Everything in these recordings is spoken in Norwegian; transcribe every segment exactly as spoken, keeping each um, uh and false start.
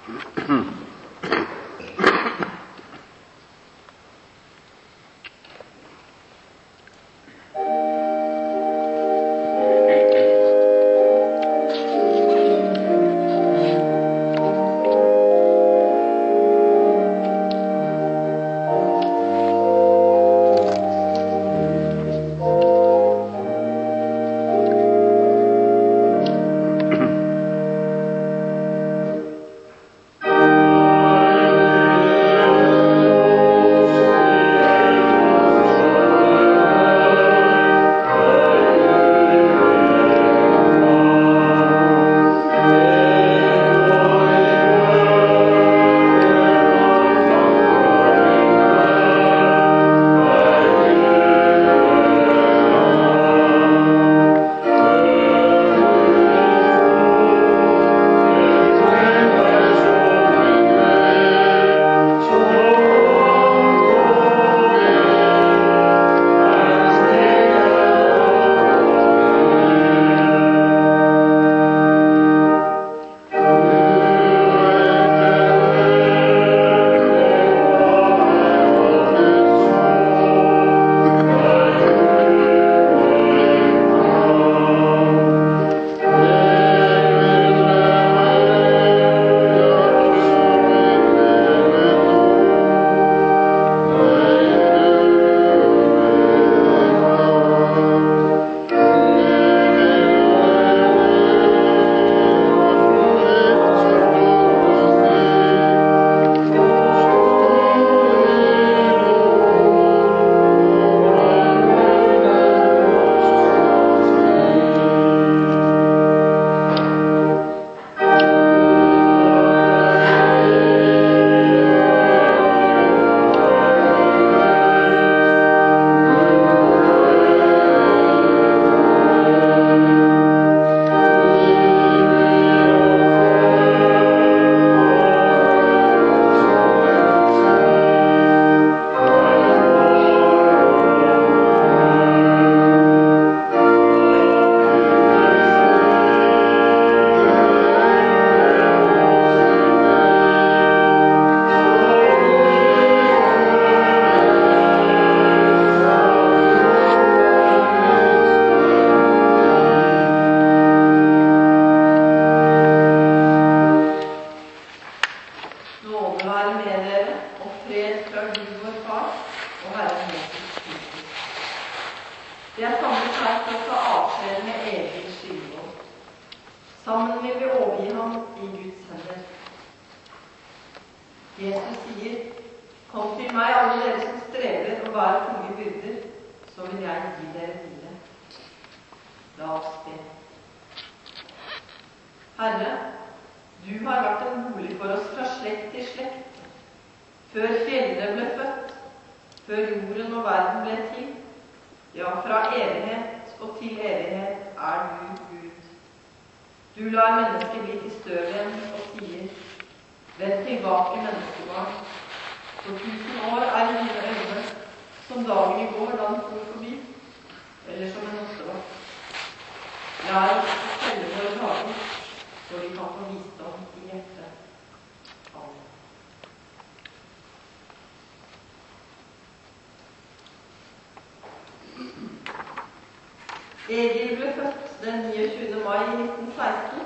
Egil ble født den niogtjuende mai i nitten seksten.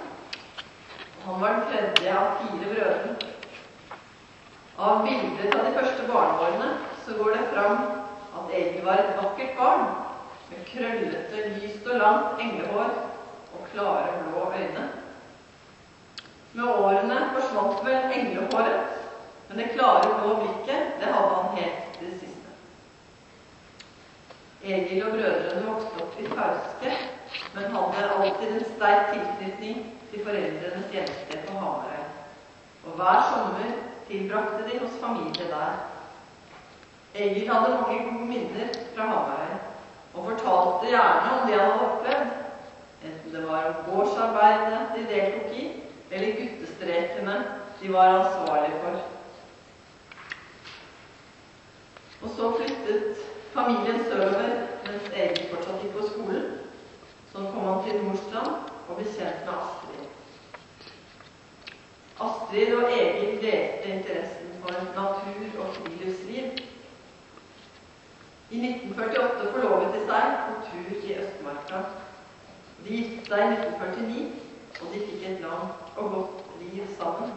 Han var den tredje av fire brødre. Av bilder av de første barneårene så går det fram at Egil var et vakkert barn, med krøllete, lyst og langt englehår og klare blå øyne. Med årene forsvant vel englehåret, men det klare blå blikket, det hadde han helt til det siste. Egil og brødrene vokste opp i Fauske, men hadde alltid en sterk tilknytning til foreldrenes hjemsted på Hamarøy. Og hver sommer tilbrakte de hos familie der. Egil hadde mange gode minner fra Hamarøy, og fortalte gjerne om det han hadde opplevd, enten det var om gårdsarbeidet de deltok i, eller guttestrekene de var ansvarlige for. Og så flyttet familien sørover, mens Egil fortsatt gikk på skolen. Så kom han til Nordstrand og ble kjent med Astrid. Astrid og Egil delte interessen for natur og friluftsliv. I nitten førtiåtte forlovet de seg på tur i Østmarka. De giftet seg i nitten førtini, og de fikk et langt og godt liv sammen.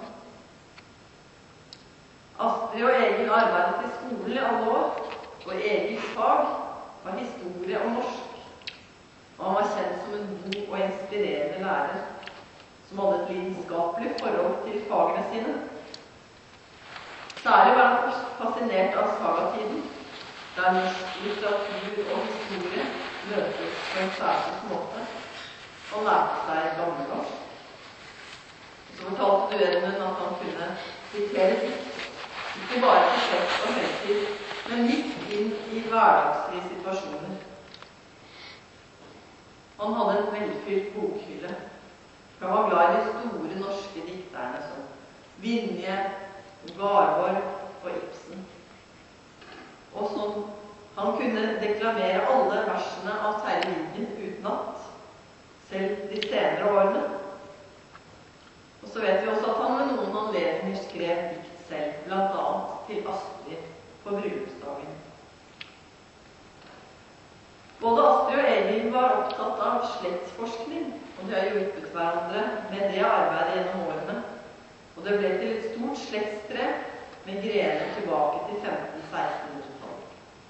Astrid og Egil arbeidet i skolen i alle år, og Egils fag var historie og norsk, og han var kjent som en god og inspirerende lærer, som hadde et lidenskapelig forhold til fagene sine. Særlig var han fascinert av sagatiden, der norsk litteratur og historie møtes på en særlig måte. Han lærte seg gammelnorsk. Så fortalte duellen at han kunne sitere dikt, ikke bare til fest og høytid, men midt inn i hverdagslige situasjoner. Han hadde en velfylt bokhylle. Han var glad i de store norske dikterne som Vinje, Garborg og Ibsen. Og som han kunne deklamere alle versene av Terje Vigen utenat, selv de senere årene. Og så vet vi også at han med noen anledninger skrev dikt selv, blant annet til Astrid på bryllupsdagen. Både Astrid og Egil var opptatt av slektsforskning, og de har hjulpet hverandre med det arbeidet gjennom årene. Og det ble til et stort slektstre med grener tilbake til femten-sekstenhundretallet.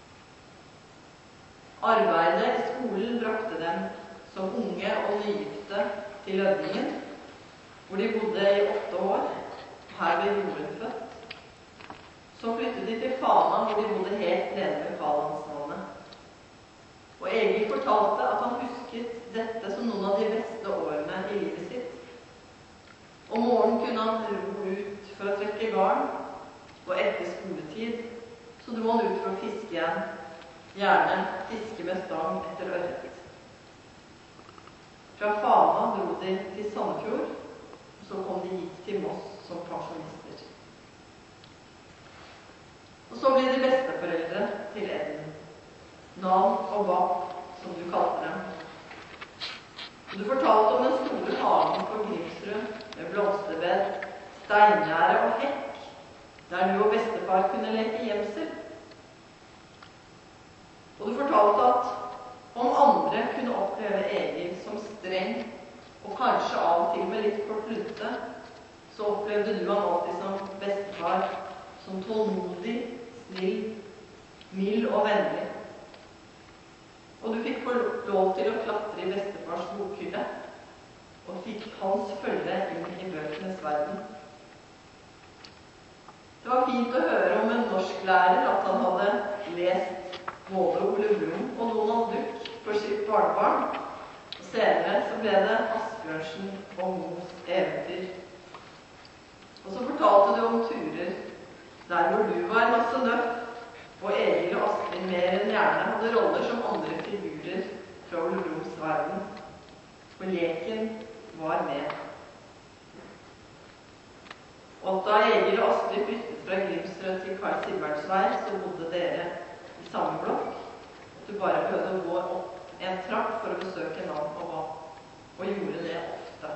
Arbeidet i skolen brakte dem som unge og nygifte til Lødingen, hvor de bodde i åtte år. Her ble Jorunn født. Så flyttet de til Fana, hvor de bodde helt nede ved Karlandsvannet. Og Egil fortalte at han husket dette som noen av de beste årene i livet sitt. Om morgenen kunne han ro ut for å trekke garn, og etter skoletid så dro han ut for å fiske igjen, gjerne fiske med stang etter ørret. Fra Fana dro de til Sandefjord, og så kom de hit til Moss som pensjonister. Og så ble de besteforeldre til Edmund. Nan og Bapp, som du kalte dem. Du fortalte om den store hagen på Grimsrud, med blomsterbed, steingjerde og hekk, der du og bestefar kunne leke gjemsel. Og du fortalte at om andre kunne oppleve Egil som streng, og kanskje av og til med litt kortlute, så opplevde du han alltid som bestefar, som tålmodig, snill, mild og vennlig. Og du fikk få lov til å klatre i bestefars bokhylle, og fikk hans følge inn i bøkenes verden. Det var fint å høre om en norsklærer at han hadde lest både Ole Brumm og Donald Duck for sitt barnebarn, og senere så ble det Asbjørnsen og Moes eventyr. Og så fortalte du om turer der hvor du var masse nøff, og Egil og Astrid mer enn gjerne hadde roller som andre figurer fra Ole Brumms verden. For leken var med. Og da Egil og Astrid flyttet fra Grimsrud til Karl Silberts vei, så bodde dere i samme blokk. Du bare behøvde å gå opp en trapp for å besøke Nan og Bapp, og gjorde det ofte.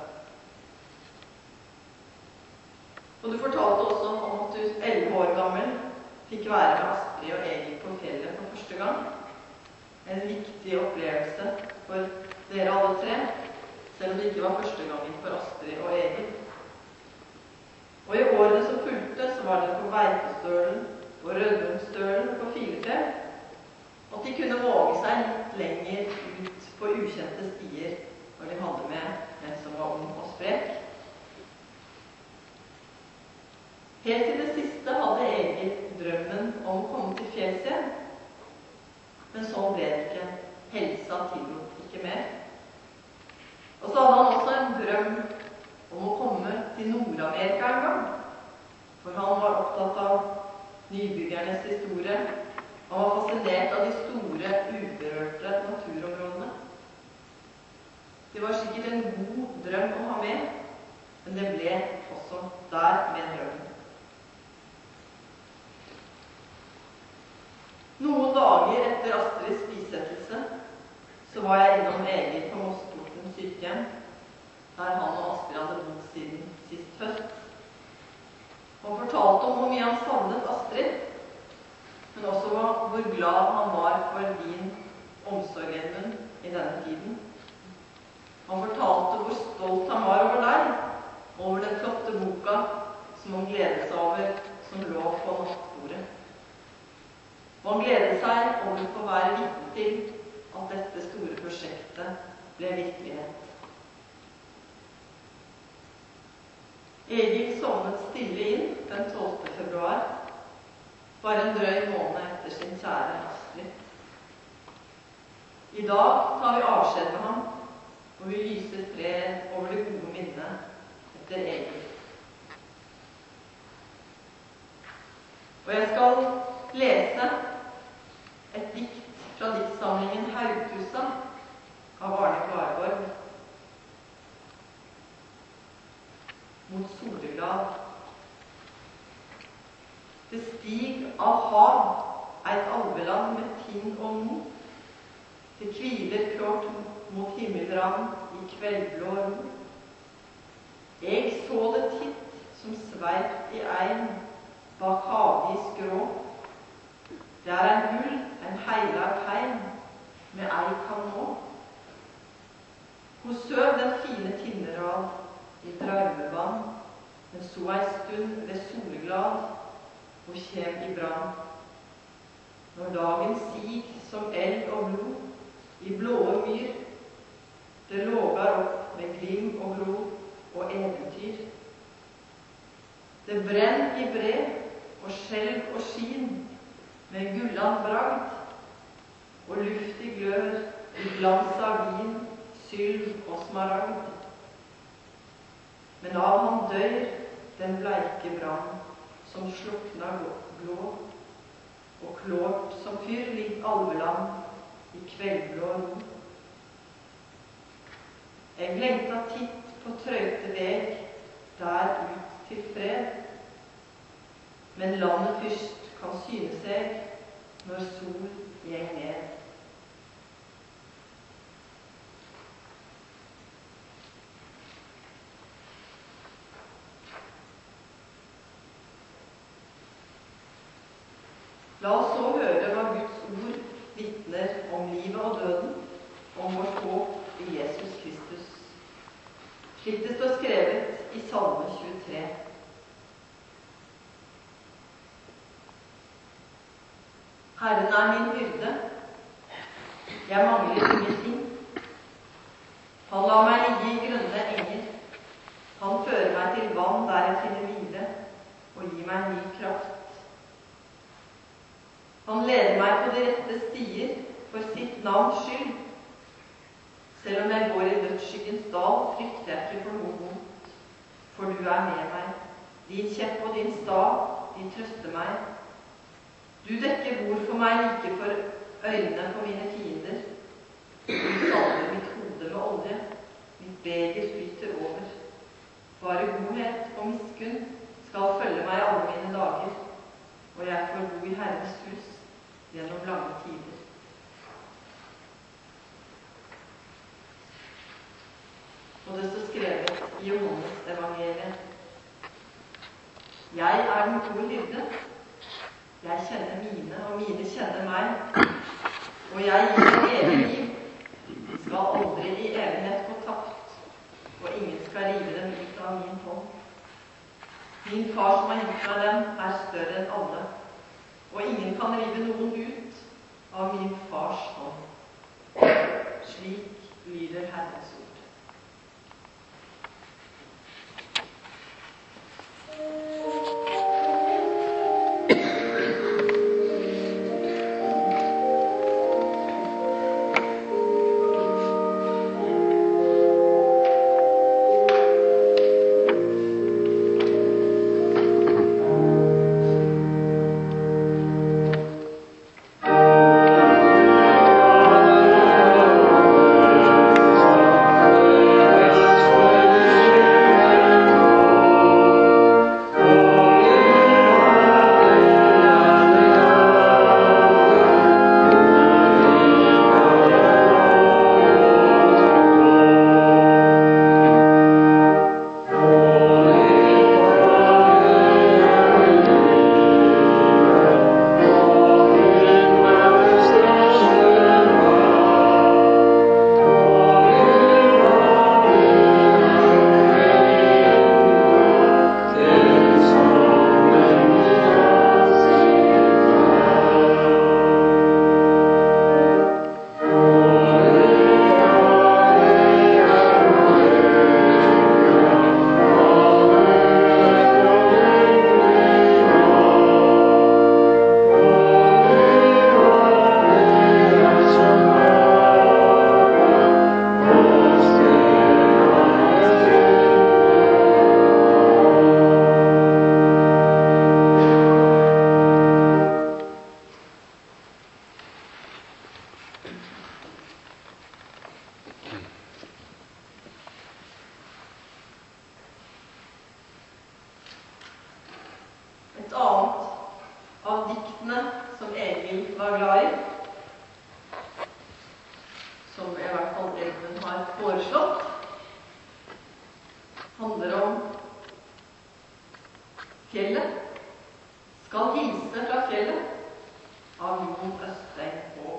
Og du fortalte også om at du elleve år gammel fikk være med Astrid og Egil på fjellet for første gang. En viktig opplevelse for dere alle tre, selv om det ikke var første gangen for Astrid og Egil. Og i årene som fulgte, så var det på Beitestølen, på Rødumstølen og på Filefjell, at de kunne våge seg litt lenger ut på ukjente stier når de hadde med en som var ung og sprek. Helt til det siste hadde Egil drømmen om å komme til fjells igjen. Men sånn ble det ikke. Helsa tillot ikke mer. Og så hadde han også en drøm om å komme til Nord-Amerika en gang. For han var opptatt av nybyggernes historie. Han var fascinert av de store, uberørte naturområdene. Det var sikkert en god drøm å ha med, men det ble også der med drømmen. Noen dager etter Astrids bisettelse så var jeg innom Egil på Mossporten sykehjem, der han og Astrid hadde bodd siden sist høst. om hvor mye han savnet Astrid, men også hvor glad han var for din omsorg, Edmund, i denne tiden. Han fortalte hvor stolt han var over deg, over den flotte boka som han gledet seg over, som lå på nattbordet. Og han gledet seg over å få være vitne til at dette store prosjektet ble virkelighet. Egil sovnet stille inn den tolvte februar, bare en drøy måned etter sin kjære Astrid. I dag tar vi avskjed med ham, og vi lyser fred over det gode minnet etter Egil. Og jeg skal lese et dikt fra diktsamlingen Haugtusa av Arne Klarborg. Mot soleglad. Det stig av hav, eit alveland med tinn og mo. Det kviler klart mot himmelrand i kveldblå ro. Jeg så det titt som sveip i ein bak havdis grå. Det er en gull, en heilag heim, med ei kan nå. Hun søv den fine tinnerad i draumevann, men så ei stund ved soleglad, og kjem i brann. Når dagen sig som eld og blod, i blåe myr, det lågar opp med glim og gro og eventyr. Det brenn i brev, og skjelv og skin, med gullan bragd, og luft i glør, i glans av vin, sylv og smaragd. Men av han døyr den bleike brann, som slukna blå, og klårt som fyr litt alveland i kveldblå ro. Jeg lengta titt på trøyte veg, der ut til fred, men landet først kan syne seg når sol gjeng ned. La oss så høre hva Guds ord vitner om livet og døden, om vårt håp i Jesus Kristus. Slik det står skrevet i Salme tjuetre. Herren er min hyrde, jeg mangler ingenting. Han lar meg ligge i grønne enger. Han fører meg til vann der jeg finner hvile, og gir meg ny kraft. Han leder meg på de rette stier for sitt navns skyld. Selv om jeg går i dødsskyggens dal, frykter jeg ikke for noe vondt, for du er med meg. Din kjepp og din stav, de trøster meg. Du dekker bord for meg like for øynene på mine fiender. Du salver mitt hode med olje, mitt beger flyter over. Bare godhet og miskunn skal følge meg alle mine dager, og jeg får bo i Herrens hus gjennom lange tider. Og det står skrevet i Johannes evangeliet. Jeg er den gode hyrde. Jeg kjenner mine, og mine kjenner meg. Og jeg gir evig liv. Skal aldri i evighet gå tapt, og ingen skal rive dem ut av min hånd. Min far som har gitt meg dem, er større enn alle, og ingen kan rive noen ut av min fars hånd. Slik lyder Herrens ord. Thank av diktene som Egil var glad i, som i hvert fall Edmund har foreslått, handler om fjellet. Skal hilse fra fjellet av Jon Østein Haae.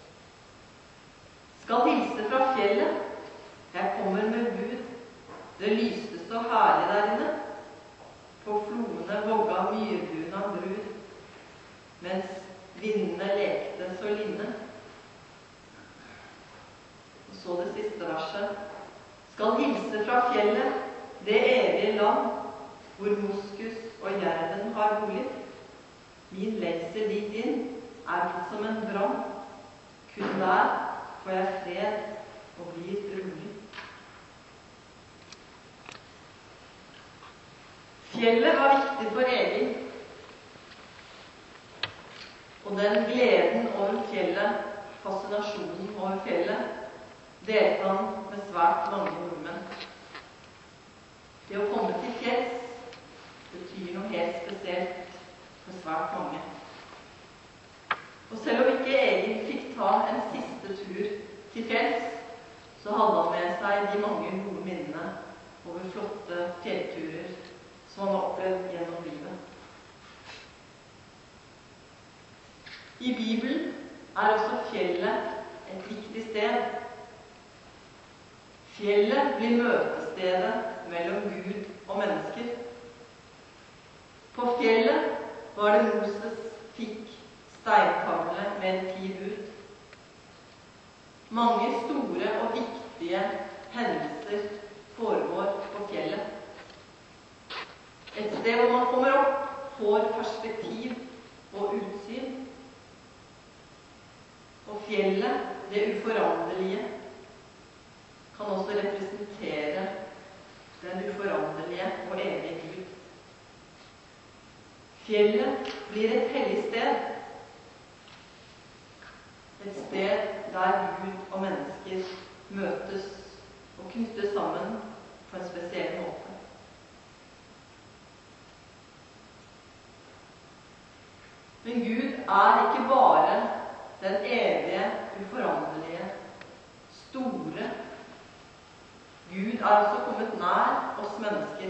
Skal hilse fra fjellet, jeg kommer med bud. Det lyste så herlig der inne. På flone vogga myrbuna brud, mens vindene lekte så linne. Og så det siste verset. Skal hilse fra fjellet, det evige land, hvor moskus og jerven har bolig. Min lengsel dit inn er blitt som en brann. Kun der får jeg fred og blir rolig. Fjellet var viktig for Egil, og den gleden over fjellet, fascinasjonen over fjellet, delte han med svært mange nordmenn. Det å komme til fjells betyr noe helt spesielt for svært mange. Og selv om ikke Egil fikk ta en siste tur til fjells, så hadde han med seg de mange gode minnene over flotte fjellturer som han har opplevd gjennom livet. I Bibelen er også fjellet et viktig sted. Fjellet blir møtestedet mellom Gud og mennesker. På fjellet var det Moses fikk steinkavlene med ti bud. Mange store og viktige hendelser foregår på fjellet. Et sted hvor man kommer opp, får perspektiv og utsyn. Og fjellet, det uforanderlige, kan også representere den uforanderlige og evige Gud. Fjellet blir et hellig sted. Et sted der Gud og mennesker møtes og knyttes sammen på en spesiell måte. Men Gud er ikke bare den evige, uforanderlige, store. Gud er også kommet nær oss mennesker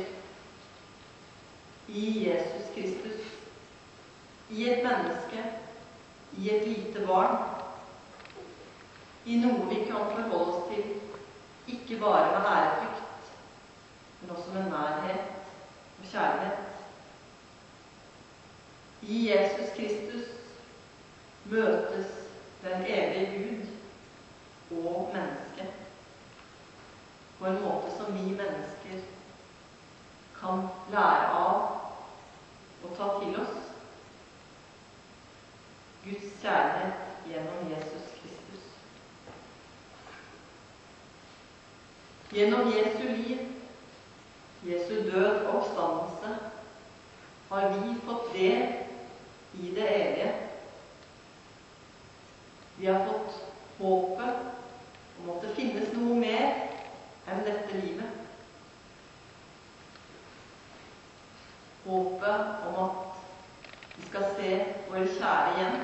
i Jesus Kristus, i et menneske, i et lite barn, i noe vi kan forholde oss til, ikke bare med ærefrykt, men også med nærhet og kjærlighet. I Jesus Kristus møtes den evige Gud og mennesket på en måte som vi mennesker kan lære av og ta til oss. Guds kjærlighet gjennom Jesus Kristus. Gjennom Jesu liv, Jesu død og oppstandelse, har vi fått del i det evige. Vi har fått håpet om at det finnes noe mer enn dette livet. Håpet om at vi skal se våre kjære igjen.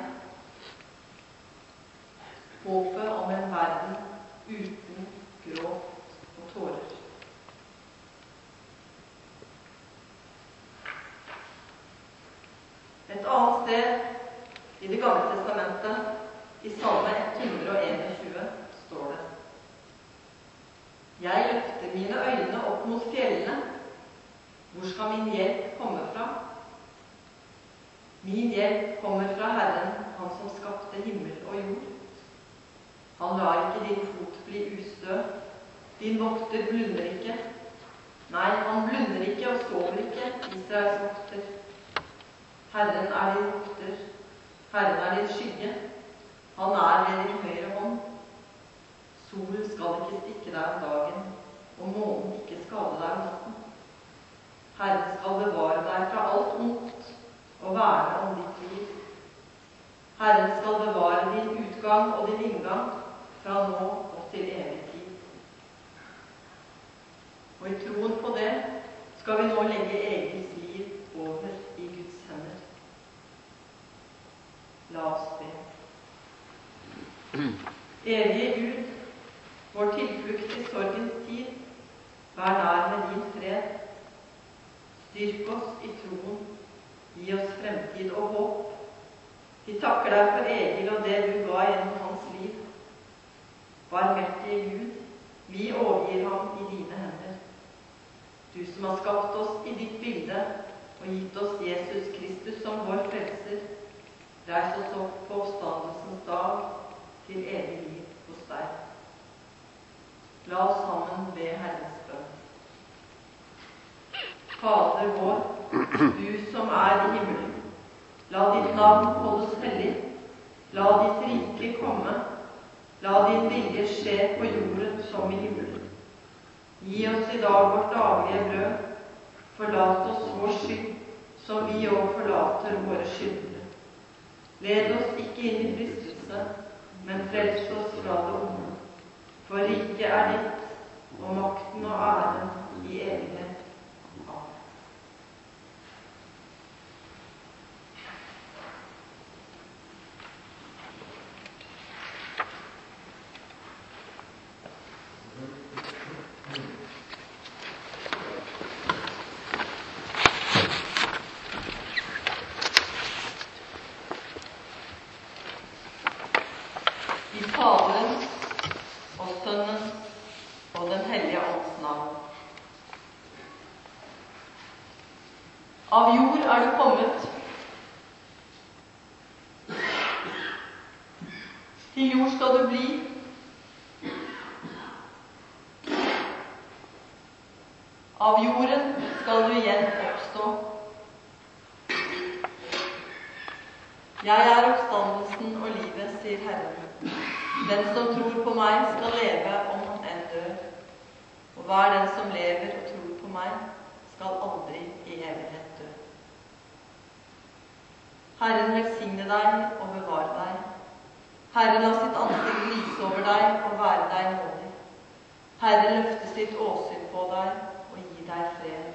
Håpet om en verden uten gråt og tårer. Et annet sted i Det gamle testamentet, i Salme hundre og tjueen, står det: Jeg løfter mine øyne opp mot fjellene. Hvor skal min hjelp komme fra? Min hjelp kommer fra Herren, Han som skapte himmel og jord. Han lar ikke din fot bli ustø. Din vokter blunder ikke. Nei, han blunder ikke og sover ikke, Israels vokter. Herren er din vokter, Herren er din skygge, han er ved din høyre hånd. Solen skal ikke stikke deg om dagen, og månen ikke skade deg om natten. Herren skal bevare deg fra alt ondt og verne om ditt liv. Herren skal bevare din utgang og din inngang fra nå og til evig tid. Og i troen på det skal vi nå legge Egils liv over i Guds hender. Evige Gud, vår tilflukt i sorgens tid, vær nær med din fred. Styrk oss i troen, gi oss fremtid og håp. Vi takker deg for Egil og det du ga gjennom hans liv. Barmhjertige Gud, vi overgir ham i dine hender. Du som har skapt oss i ditt bilde og gitt oss Jesus Kristus som vår frelser, reis oss opp på oppstandelsens dag til evig liv hos deg. La oss sammen be Herrens bønn. Fader vår, du som er i himmelen, la ditt navn holdes hellig, la ditt rike komme, la din vilje skje på jorden som i himmelen. Gi oss i dag vårt daglige brød, forlat oss vår skyld, som vi også forlater våre skyldere. Led oss ikke inn i fristelse, men frels oss fra det onde. For riket er ditt, og makten og æren i evighet. Amen. I Faderens og Sønnens og Den hellige ånds navn. Av jord er du kommet, til jord skal du bli. Av jorden skal du igjen oppstå. Jeg er oppstandelsen og livet, sier Herren. Den som tror på meg, skal leve om han enn dør. Og hver den som lever og tror på meg, skal aldri i evighet dø. Herren velsigne deg og bevare deg. Herren la sitt ansikt lyse over deg og være deg nådig. Herren løfte sitt åsyn på deg og gi deg fred.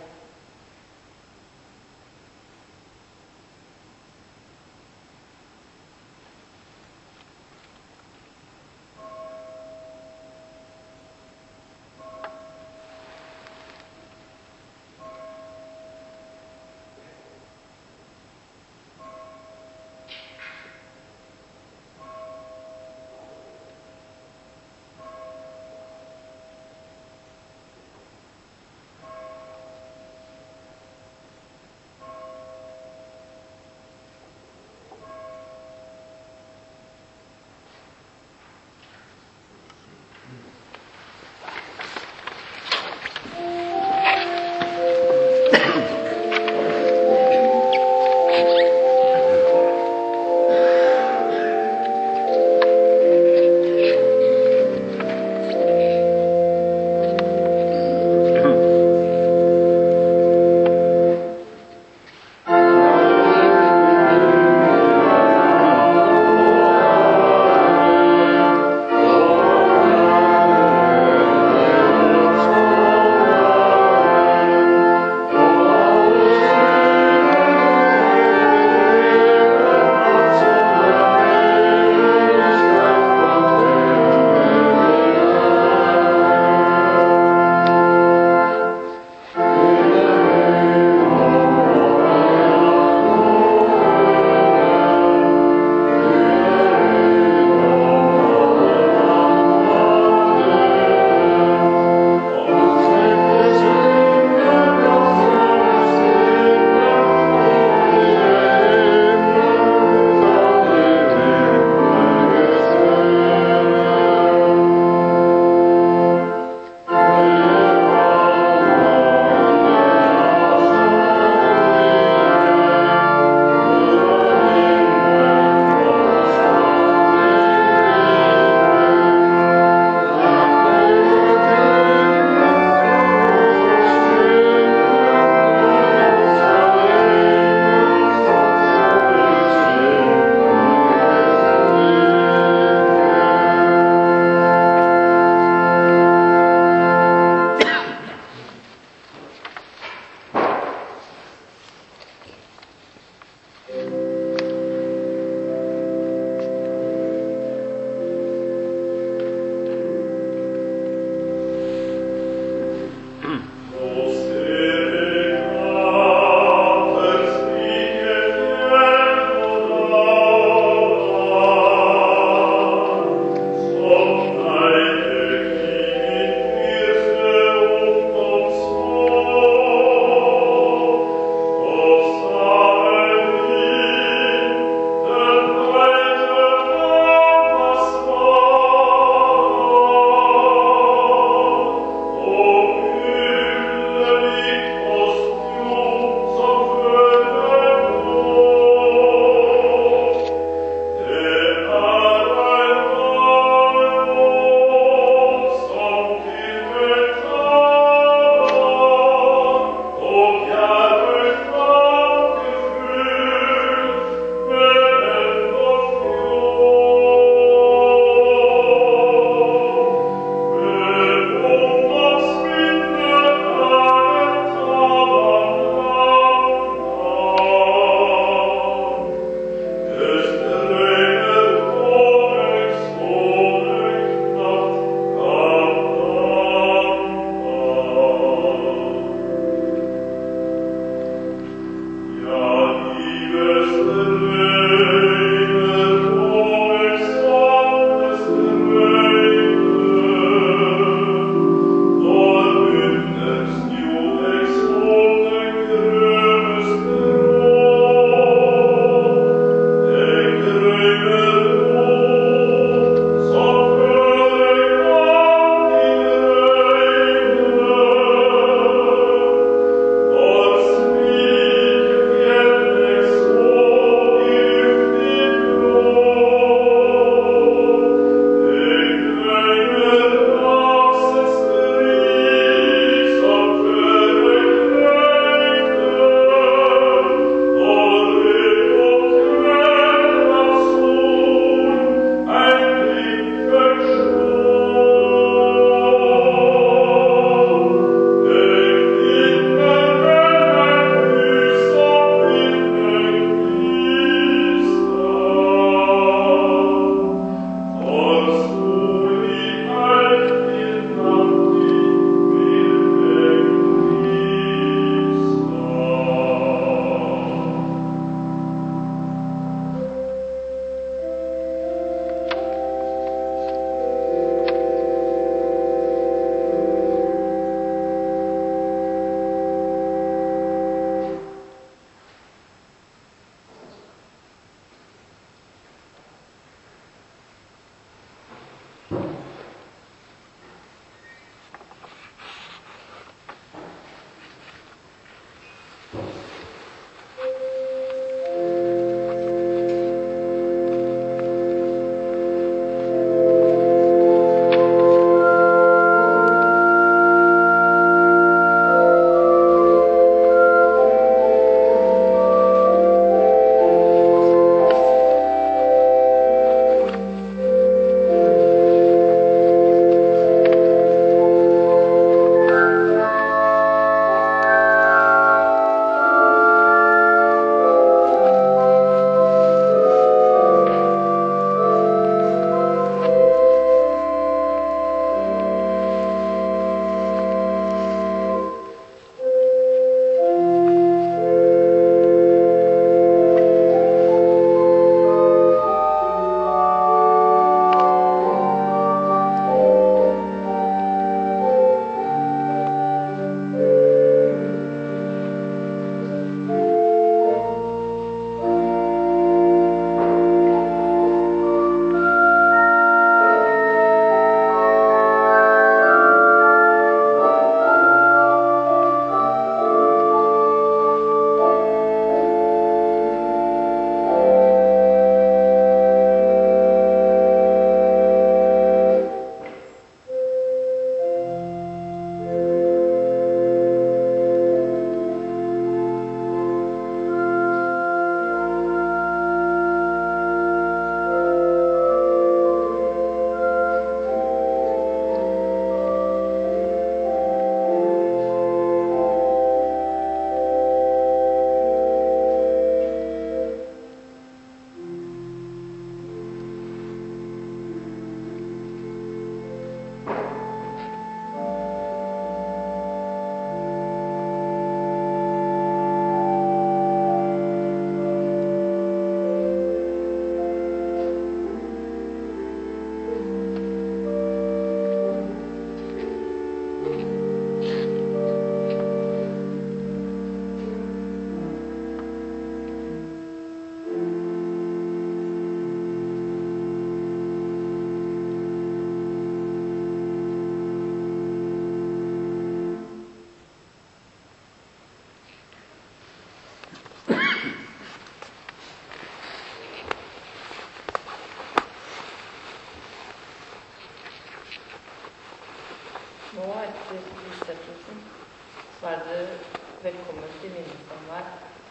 Nå etter utsettelsen så er det velkommen til minnesamvær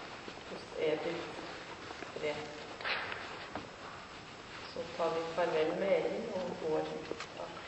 hos Edith Tre. Så tar vi farvel med Elin og går hit.